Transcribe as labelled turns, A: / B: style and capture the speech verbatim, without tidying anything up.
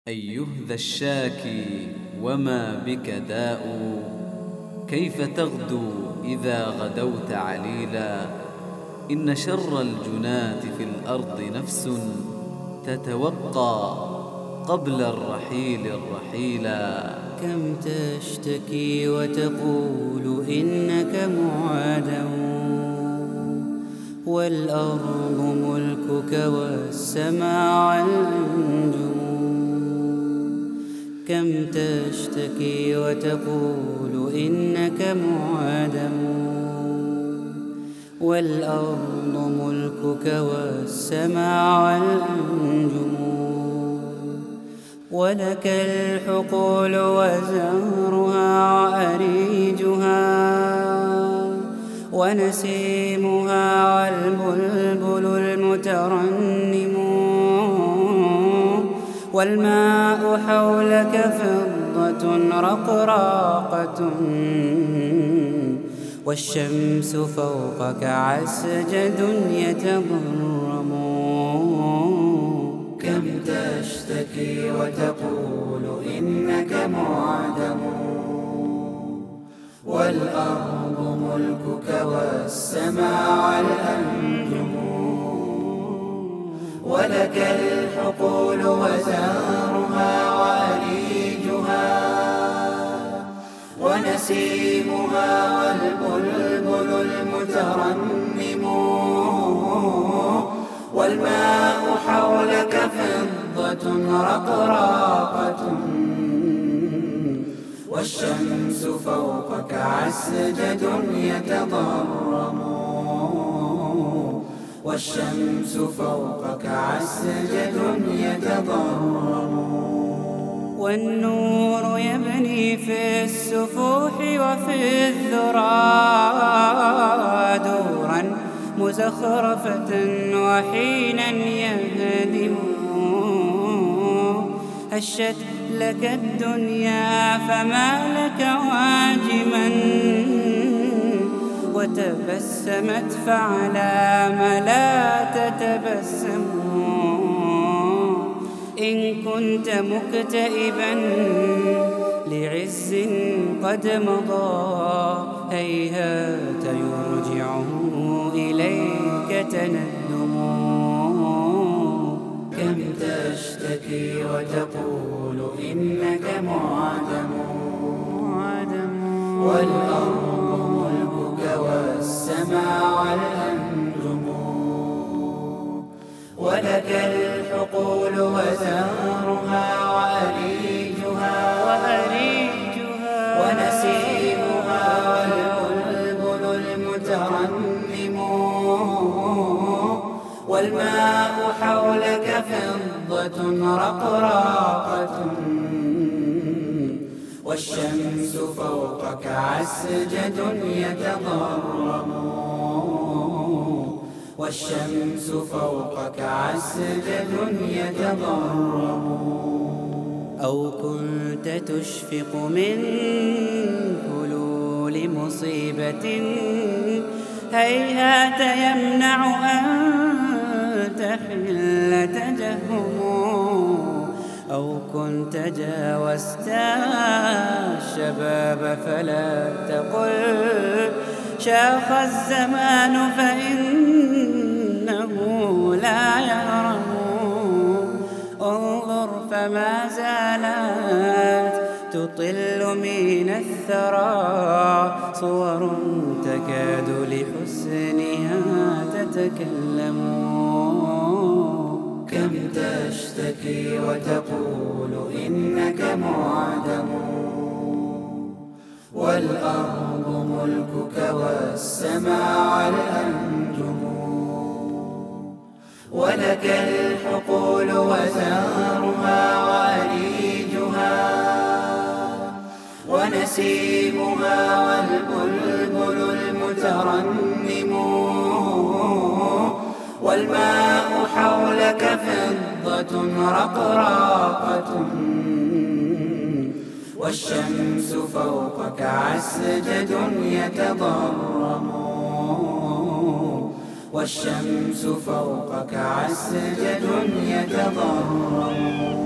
A: أيها ذا الشاكي وما بك داء، كيف تغدو إذا غدوت عليلا؟ إن شر الجنات في الأرض نفس تتوقى قبل الرحيل الرحيلا.
B: كم تشتكي وتقول إنك معدم، والأرض ملكك والسماء الأنجم. كم تشتكي وتقول إنك معدم، والأرض ملكك والسماء الأنجم. ولك الحقول وزهرها وأريجها، ونسيمها والبلبل المترنم. والماء حولك فضة رقراقة، والشمس فوقك عسجد يتضرم. كم تشتكي وتقول إنك معدم، والأرض ملكك والسماء الأنجم. ولك الحقول وزهرها وأريجها، ونسيمها والبلبل المترنم. والماء حولك فضة رقراقة، والشمس فوقك عسجد يتضرم. والشمس فوقك عسجد يتضرم. والنور يبني في السفوح وفي الذرى دورا مزخرفة وحينا يهدم. هشت لك الدنيا فما لك واجما، وتبسمت فعلى ما لا تتبسم. إن كنت مكتئبا لعز قد مضى، هيهات يرجعه إليك تندم. كم تشتكي وتقول إنك معدم، والأرض ملكك والسماء الأنجم. ولك الحقول وزهرها وأريجها، ونسيمها والبلبل المترنم. والماء حولك فضة رقراقة، والشمس فوقك عسجد يتضرم. والشمس فوقك عسجد يتضرم. أو كنت تشفق من حلول مصيبة، هيهات يمنع أن تحل تجهم. أو كنت جاوزت الشباب فلا تقل شاخ الزمان، فإنه لا يهرم. انظر فما زالت تطل من الثرى صور تكاد لحسنها تتكلم. كم تشتكي وتقول إنك معدم، والأرض ملكك والسماء الأنجم. ولك الحقول وزهرها وأريجها، ونسيمها والبلبل المترنم. والماء حولك فضة رقراقة، والشمس فوقك عسجد يتضرم. والشمس فوقك عسجد يتضرم.